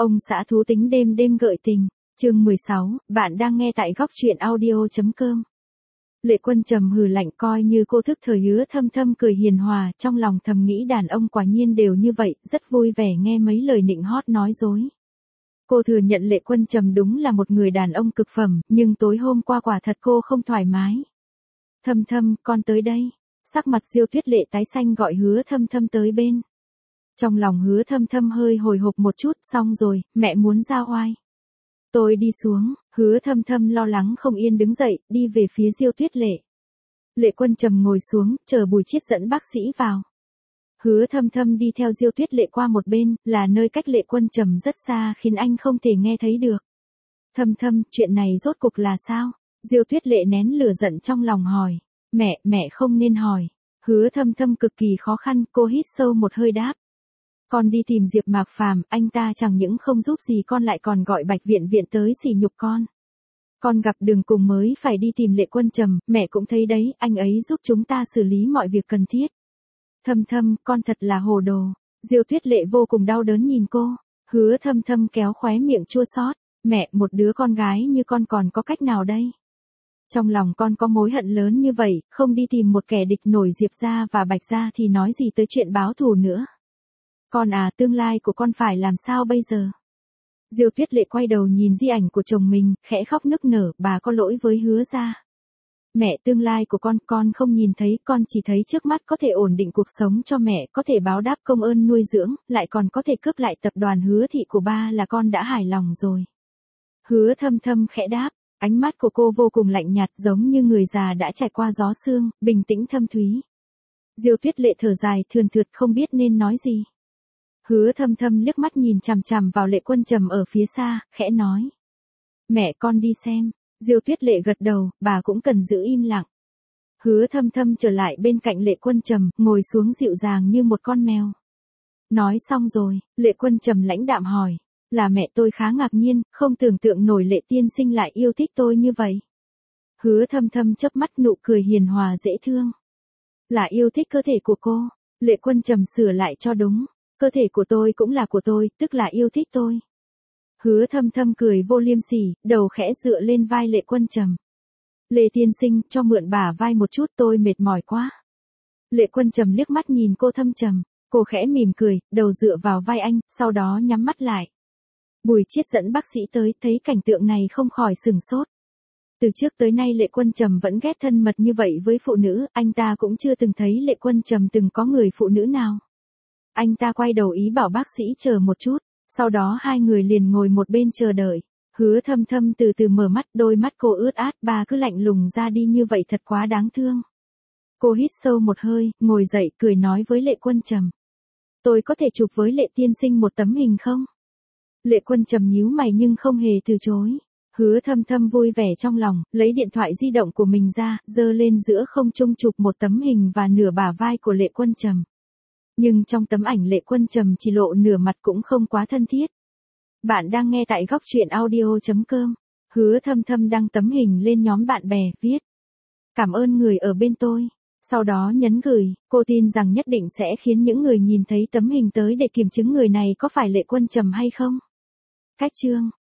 Ông xã thú tính đêm đêm gợi tình, chương 16, bạn đang nghe tại góc truyện audio.com. Lệ Quân trầm hừ lạnh coi như cô thức thời Hứa Thâm Thâm cười hiền hòa, trong lòng thầm nghĩ đàn ông quả nhiên đều như vậy, rất vui vẻ nghe mấy lời nịnh hót nói dối. Cô thừa nhận Lệ Quân trầm đúng là một người đàn ông cực phẩm, nhưng tối hôm qua quả thật cô không thoải mái. Thâm Thâm, con tới đây. Sắc mặt Diêu Tuyết Lệ tái xanh gọi Hứa Thâm Thâm tới bên. Trong lòng Hứa Thâm Thâm hơi hồi hộp một chút, xong rồi, mẹ muốn ra oai. Tôi đi xuống, Hứa Thâm Thâm lo lắng không yên đứng dậy, đi về phía Diêu Tuyết Lệ. Lệ Quân trầm ngồi xuống, chờ Bùi Chiết dẫn bác sĩ vào. Hứa Thâm Thâm đi theo Diêu Tuyết Lệ qua một bên, là nơi cách Lệ Quân trầm rất xa khiến anh không thể nghe thấy được. Thâm Thâm, chuyện này rốt cục là sao? Diêu Tuyết Lệ nén lửa giận trong lòng hỏi. Mẹ không nên hỏi. Hứa Thâm Thâm cực kỳ khó khăn, cô hít sâu một hơi đáp. Con đi tìm Diệp Mạc Phàm, anh ta chẳng những không giúp gì con lại còn gọi Bạch Viện Viện tới sỉ nhục con. Con gặp Đường Cùng mới phải đi tìm Lệ Quân trầm, mẹ cũng thấy đấy, anh ấy giúp chúng ta xử lý mọi việc cần thiết. Thâm Thâm, con thật là hồ đồ. Diêu Tuyết Lệ vô cùng đau đớn nhìn cô. Hứa Thâm Thâm kéo khóe miệng chua xót. Mẹ, một đứa con gái như con còn có cách nào đây? Trong lòng con có mối hận lớn như vậy, không đi tìm một kẻ địch nổi Diệp gia và Bạch gia thì nói gì tới chuyện báo thù nữa. Con à, tương lai của con phải làm sao bây giờ? Diêu Tuyết Lệ quay đầu nhìn di ảnh của chồng mình, khẽ khóc nức nở, bà có lỗi với Hứa gia. Mẹ, tương lai của con không nhìn thấy, con chỉ thấy trước mắt có thể ổn định cuộc sống cho mẹ, có thể báo đáp công ơn nuôi dưỡng, lại còn có thể cướp lại tập đoàn Hứa thị của ba là con đã hài lòng rồi. Hứa Thâm Thâm khẽ đáp, ánh mắt của cô vô cùng lạnh nhạt giống như người già đã trải qua gió sương, bình tĩnh thâm thúy. Diêu Tuyết Lệ thở dài thườn thượt không biết nên nói gì. Hứa Thâm Thâm liếc mắt nhìn chằm chằm vào Lệ Quân trầm ở phía xa, khẽ nói. Mẹ con đi xem. Diêu Tuyết Lệ gật đầu, bà cũng cần giữ im lặng. Hứa Thâm Thâm trở lại bên cạnh Lệ Quân trầm, ngồi xuống dịu dàng như một con mèo. Nói xong rồi, Lệ Quân trầm lãnh đạm hỏi. Là mẹ tôi khá ngạc nhiên, không tưởng tượng nổi Lệ tiên sinh lại yêu thích tôi như vậy. Hứa Thâm Thâm chớp mắt nụ cười hiền hòa dễ thương. Là yêu thích cơ thể của cô. Lệ Quân trầm sửa lại cho đúng. Cơ thể của tôi cũng là của tôi, tức là yêu thích tôi. Hứa Thâm Thâm cười vô liêm sỉ, đầu khẽ dựa lên vai Lệ Quân trầm. Lệ tiên sinh, cho mượn bả vai một chút, tôi mệt mỏi quá. Lệ Quân trầm liếc mắt nhìn cô thâm trầm, cô khẽ mỉm cười, đầu dựa vào vai anh, sau đó nhắm mắt lại. Bùi Chiết dẫn bác sĩ tới, thấy cảnh tượng này không khỏi sửng sốt. Từ trước tới nay Lệ Quân trầm vẫn ghét thân mật như vậy với phụ nữ, anh ta cũng chưa từng thấy Lệ Quân trầm từng có người phụ nữ nào. Anh ta quay đầu ý bảo bác sĩ chờ một chút, sau đó hai người liền ngồi một bên chờ đợi. Hứa Thâm Thâm từ từ mở mắt, đôi mắt cô ướt át, bà cứ lạnh lùng ra đi như vậy thật quá đáng thương. Cô hít sâu một hơi, ngồi dậy cười nói với Lệ Quân trầm. Tôi có thể chụp với Lệ tiên sinh một tấm hình không? Lệ Quân trầm nhíu mày nhưng không hề từ chối. Hứa Thâm Thâm vui vẻ trong lòng, lấy điện thoại di động của mình ra, giơ lên giữa không trung chụp một tấm hình và nửa bả vai của Lệ Quân trầm. Nhưng trong tấm ảnh Lệ Quân trầm chỉ lộ nửa mặt cũng không quá thân thiết. Bạn đang nghe tại góc truyện audio.com. Hứa Thâm Thâm đăng tấm hình lên nhóm bạn bè, viết. Cảm ơn người ở bên tôi. Sau đó nhấn gửi, cô tin rằng nhất định sẽ khiến những người nhìn thấy tấm hình tới để kiểm chứng người này có phải Lệ Quân trầm hay không. Cách chương.